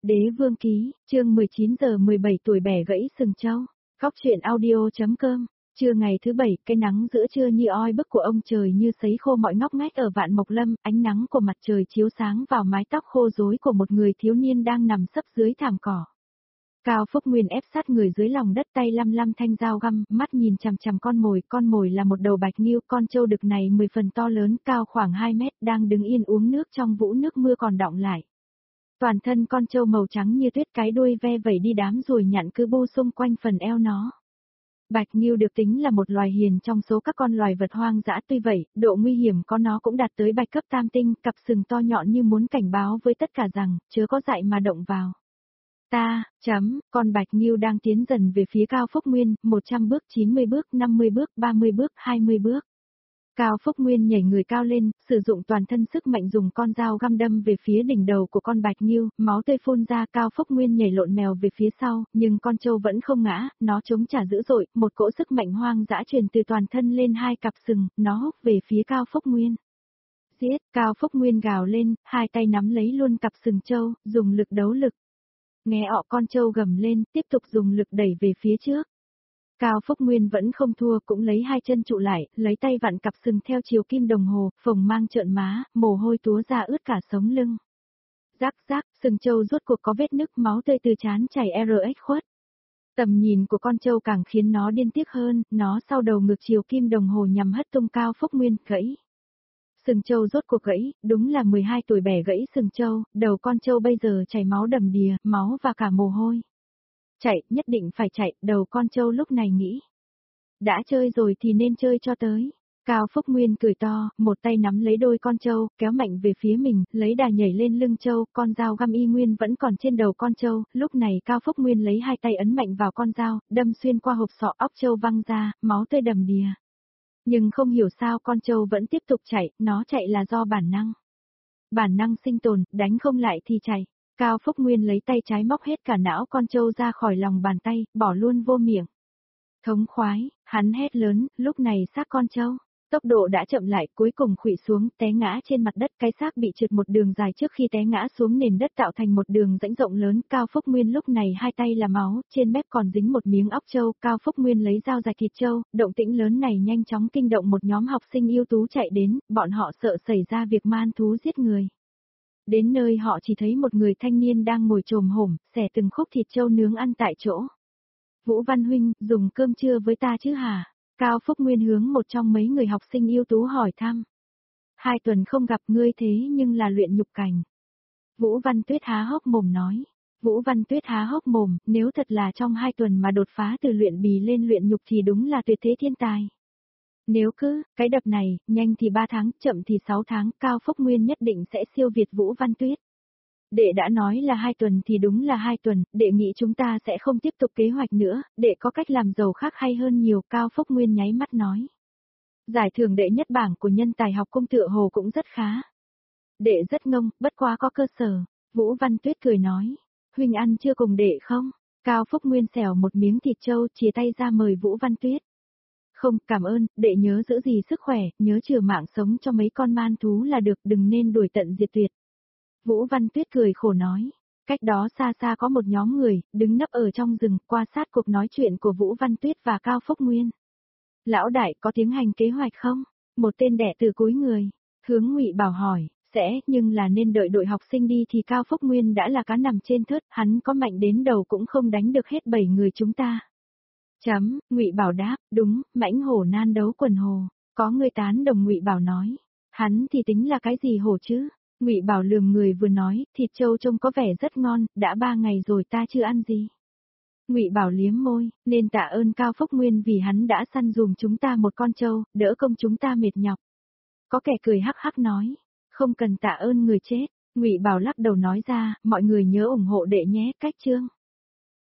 Đế vương ký, chương 19 giờ 17 tuổi bẻ gãy sừng trâu. Góc truyện audio.com. Trưa ngày thứ bảy, cái nắng giữa trưa như oi bức của ông trời như sấy khô mọi ngóc ngách ở Vạn Mộc Lâm, ánh nắng của mặt trời chiếu sáng vào mái tóc khô rối của một người thiếu niên đang nằm sấp dưới thảm cỏ. Cao Phúc Nguyên ép sát người dưới lòng đất, tay lăm lăm thanh dao găm, mắt nhìn chằm chằm con mồi là một đầu bạch ngưu, con trâu đực này 10 phần to lớn, cao khoảng 2 mét, đang đứng yên uống nước trong vũng nước mưa còn đọng lại. Toàn thân con trâu màu trắng như tuyết, cái đuôi ve vẩy đi, đám ruồi nhặn cứ bu xung quanh phần eo nó. Bạch ngưu được tính là một loài hiền trong số các con loài vật hoang dã, tuy vậy, độ nguy hiểm của nó cũng đạt tới bạch cấp tam tinh, cặp sừng to nhọn như muốn cảnh báo với tất cả rằng, chớ có dại mà động vào. Con bạch ngưu đang tiến dần về phía Cao Phúc Nguyên, 100 bước, 90 bước, 50 bước, 30 bước, 20 bước. Cao Phúc Nguyên nhảy người cao lên, sử dụng toàn thân sức mạnh dùng con dao găm đâm về phía đỉnh đầu của con bạch ngưu, máu tươi phun ra. Cao Phúc Nguyên nhảy lộn mèo về phía sau, nhưng con trâu vẫn không ngã, nó chống trả dữ dội, một cỗ sức mạnh hoang dã truyền từ toàn thân lên hai cặp sừng, nó húc về phía Cao Phúc Nguyên. Giết! Cao Phúc Nguyên gào lên, hai tay nắm lấy luôn cặp sừng trâu, dùng lực đấu lực. Nghe ọ, con trâu gầm lên, tiếp tục dùng lực đẩy về phía trước. Cao Phúc Nguyên vẫn không thua, cũng lấy hai chân trụ lại, lấy tay vặn cặp sừng theo chiều kim đồng hồ, phồng mang trợn má, mồ hôi túa ra ướt cả sống lưng. Rắc rắc, sừng trâu rốt cuộc có vết nứt, máu tươi từ trán chảy rx khuất. Tầm nhìn của con trâu càng khiến nó điên tiếc hơn, nó sau đầu ngược chiều kim đồng hồ nhằm hất tung Cao Phúc Nguyên, gãy. Sừng trâu rốt cuộc gãy, đúng là 12 tuổi bẻ gãy sừng trâu, đầu con trâu bây giờ chảy máu đầm đìa, máu và cả mồ hôi. Chạy, nhất định phải chạy, đầu con trâu lúc này nghĩ. Đã chơi rồi thì nên chơi cho tới. Cao Phúc Nguyên cười to, một tay nắm lấy đôi con trâu, kéo mạnh về phía mình, lấy đà nhảy lên lưng trâu, con dao găm y nguyên vẫn còn trên đầu con trâu, lúc này Cao Phúc Nguyên lấy hai tay ấn mạnh vào con dao, đâm xuyên qua hộp sọ, óc trâu văng ra, máu tươi đầm đìa. Nhưng không hiểu sao con trâu vẫn tiếp tục chạy, nó chạy là do bản năng. Bản năng sinh tồn, đánh không lại thì chạy. Cao Phúc Nguyên lấy tay trái móc hết cả não con trâu ra khỏi lòng bàn tay, bỏ luôn vô miệng. Thống khoái, hắn hét lớn, lúc này xác con trâu. Tốc độ đã chậm lại, cuối cùng khuỵu xuống, té ngã trên mặt đất, cái xác bị trượt một đường dài trước khi té ngã xuống nền đất tạo thành một đường rãnh rộng lớn. Cao Phúc Nguyên lúc này hai tay là máu, trên mép còn dính một miếng óc trâu. Cao Phúc Nguyên lấy dao rạch thịt trâu, động tĩnh lớn này nhanh chóng kinh động một nhóm học sinh ưu tú chạy đến, bọn họ sợ xảy ra việc man thú giết người. Đến nơi họ chỉ thấy một người thanh niên đang ngồi chồm hổm, xẻ từng khúc thịt trâu nướng ăn tại chỗ. Vũ Văn huynh, dùng cơm trưa với ta chứ hả? Cao Phúc Nguyên hướng một trong mấy người học sinh ưu tú hỏi thăm. 2 tuần không gặp ngươi thế nhưng là luyện nhục cảnh. Vũ Văn Tuyết há hốc mồm nói. Vũ Văn Tuyết há hốc mồm, nếu thật là trong 2 tuần mà đột phá từ luyện bì lên luyện nhục thì đúng là tuyệt thế thiên tài. Nếu cứ, cái đập này, nhanh thì 3 tháng, chậm thì 6 tháng, Cao Phúc Nguyên nhất định sẽ siêu việt Vũ Văn Tuyết. Đệ đã nói là 2 tuần thì đúng là 2 tuần, đệ nghĩ chúng ta sẽ không tiếp tục kế hoạch nữa, đệ có cách làm giàu khác hay hơn nhiều, Cao Phúc Nguyên nháy mắt nói. Giải thưởng đệ nhất bảng của nhân tài học cung tựa hồ cũng rất khá. Đệ rất ngông, bất quá có cơ sở, Vũ Văn Tuyết cười nói. Huynh ăn chưa cùng đệ không? Cao Phúc Nguyên xẻo một miếng thịt trâu, chia tay ra mời Vũ Văn Tuyết. Không, cảm ơn, đệ nhớ giữ gìn sức khỏe, nhớ chừa mạng sống cho mấy con man thú là được, đừng nên đuổi tận diệt tuyệt. Vũ Văn Tuyết cười khổ nói. Cách đó xa xa có một nhóm người, đứng nấp ở trong rừng, quan sát cuộc nói chuyện của Vũ Văn Tuyết và Cao Phúc Nguyên. Lão đại, có tiến hành kế hoạch không? Một tên đệ tử cúi người. Hướng Ngụy Bảo hỏi, sẽ, nhưng là nên đợi đội học sinh đi thì Cao Phúc Nguyên đã là cá nằm trên thớt, hắn có mạnh đến đầu cũng không đánh được hết 7 người chúng ta. Ngụy Bảo đáp, đúng, mãnh hổ nan đấu quần hồ. Có người tán đồng Ngụy Bảo nói. Hắn thì tính là cái gì hổ chứ? Ngụy Bảo lườm người vừa nói, thịt trâu trông có vẻ rất ngon, đã 3 ngày rồi ta chưa ăn gì. Ngụy Bảo liếm môi, nên tạ ơn Cao Phúc Nguyên vì hắn đã săn dùm chúng ta một con trâu, đỡ công chúng ta mệt nhọc. Có kẻ cười hắc hắc nói, không cần tạ ơn người chết. Ngụy Bảo lắc đầu nói ra, mọi người nhớ ủng hộ đệ nhé, cách chương.